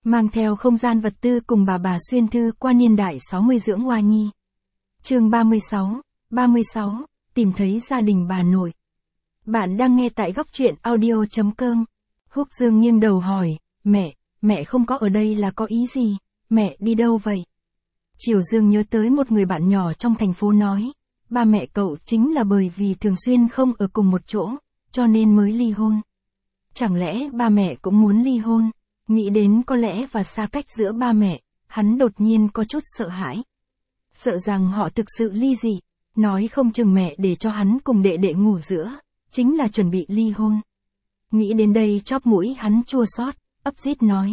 mang theo không gian vật tư cùng bà xuyên thư qua niên đại 60 dưỡng hoa nhi. Chương 36, tìm thấy gia đình bà nội. Bạn đang nghe tại góc truyện audio.com. Húc Dương nghiêng đầu hỏi, mẹ không có ở đây là có ý gì, mẹ đi đâu vậy? Triều Dương nhớ tới một người bạn nhỏ trong thành phố nói, ba mẹ cậu chính là bởi vì thường xuyên không ở cùng một chỗ, cho nên mới ly hôn. Chẳng lẽ ba mẹ cũng muốn ly hôn? Nghĩ đến có lẽ và xa cách giữa ba mẹ, hắn đột nhiên có chút sợ hãi. Sợ rằng họ thực sự ly dị, nói không chừng mẹ để cho hắn cùng đệ đệ ngủ giữa, chính là chuẩn bị ly hôn. Nghĩ đến đây chóp mũi hắn chua xót, ấp dít nói.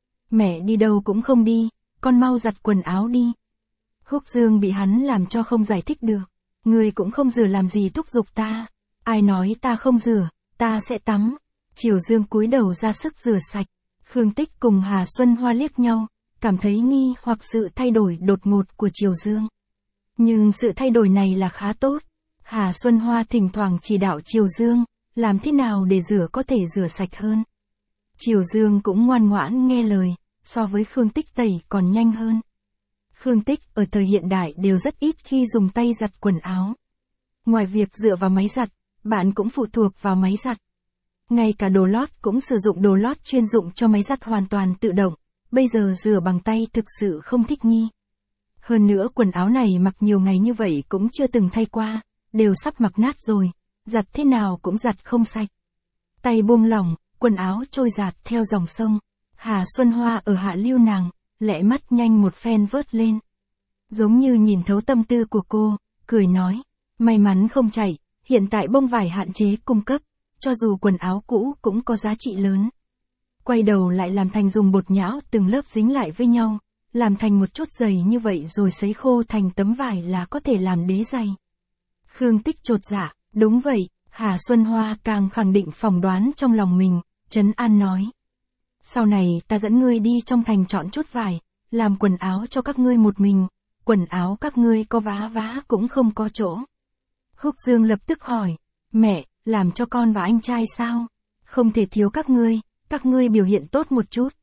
Mẹ đi đâu cũng không đi, con mau giặt quần áo đi. Húc Dương bị hắn làm cho không giải thích được. Người cũng không rửa làm gì thúc giục ta. Ai nói ta không rửa, ta sẽ tắm. Triều Dương cúi đầu ra sức rửa sạch. Khương Tích cùng Hà Xuân Hoa liếc nhau, cảm thấy nghi hoặc sự thay đổi đột ngột của Triều Dương. Nhưng sự thay đổi này là khá tốt. Hà Xuân Hoa thỉnh thoảng chỉ đạo Triều Dương, làm thế nào để rửa có thể rửa sạch hơn. Triều Dương cũng ngoan ngoãn nghe lời, so với Khương Tích tẩy còn nhanh hơn. Khương Tích ở thời hiện đại đều rất ít khi dùng tay giặt quần áo. Ngoài việc dựa vào máy giặt, bạn cũng phụ thuộc vào máy giặt. Ngay cả đồ lót cũng sử dụng đồ lót chuyên dụng cho máy giặt hoàn toàn tự động, bây giờ rửa bằng tay thực sự không thích nghi. Hơn nữa quần áo này mặc nhiều ngày như vậy cũng chưa từng thay qua, đều sắp mặc nát rồi, giặt thế nào cũng giặt không sạch. Tay buông lỏng, quần áo trôi dạt theo dòng sông. Hà Xuân Hoa ở hạ lưu nàng, lẹ mắt nhanh một phen vớt lên. Giống như nhìn thấu tâm tư của cô, cười nói, may mắn không chạy, hiện tại bông vải hạn chế cung cấp, cho dù quần áo cũ cũng có giá trị lớn. Quay đầu lại làm thành dùng bột nhão từng lớp dính lại với nhau, làm thành một chút dày như vậy rồi sấy khô thành tấm vải là có thể làm đế giày. Khương Tích chột dạ, đúng vậy, Hà Xuân Hoa càng khẳng định phỏng đoán trong lòng mình, trấn an nói. Sau này ta dẫn ngươi đi trong thành chọn chút vải, làm quần áo cho các ngươi một mình, quần áo các ngươi có vá cũng không có chỗ. Húc Dương lập tức hỏi, mẹ, làm cho con và anh trai sao? Không thể thiếu các ngươi biểu hiện tốt một chút.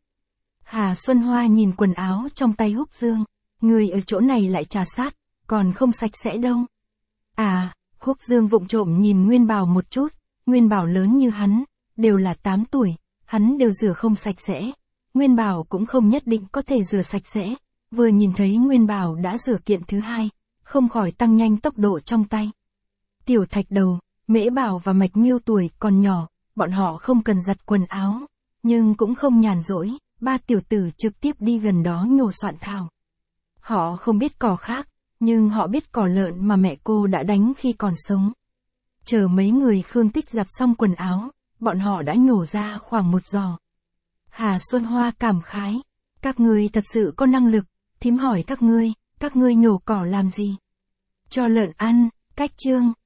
Hà Xuân Hoa nhìn quần áo trong tay Húc Dương, người ở chỗ này lại trà sát, còn không sạch sẽ đâu. À, Húc Dương vụng trộm nhìn Nguyên Bảo một chút, Nguyên Bảo lớn như hắn, đều là 8 tuổi, hắn đều rửa không sạch sẽ. Nguyên Bảo cũng không nhất định có thể rửa sạch sẽ, vừa nhìn thấy Nguyên Bảo đã rửa kiện thứ hai, không khỏi tăng nhanh tốc độ trong tay. Tiểu Thạch Đầu, Mễ Bảo và Mạch Miêu tuổi còn nhỏ, bọn họ không cần giặt quần áo, nhưng cũng không nhàn rỗi, ba tiểu tử trực tiếp đi gần đó nhổ soạn thảo. Họ không biết cỏ khác, nhưng họ biết cỏ lợn mà mẹ cô đã đánh khi còn sống. Chờ mấy người Khương Tích giặt xong quần áo, bọn họ đã nhổ ra khoảng 1 giò. Hà Xuân Hoa cảm khái, các ngươi thật sự có năng lực, thím hỏi các ngươi nhổ cỏ làm gì? Cho lợn ăn, cách chương.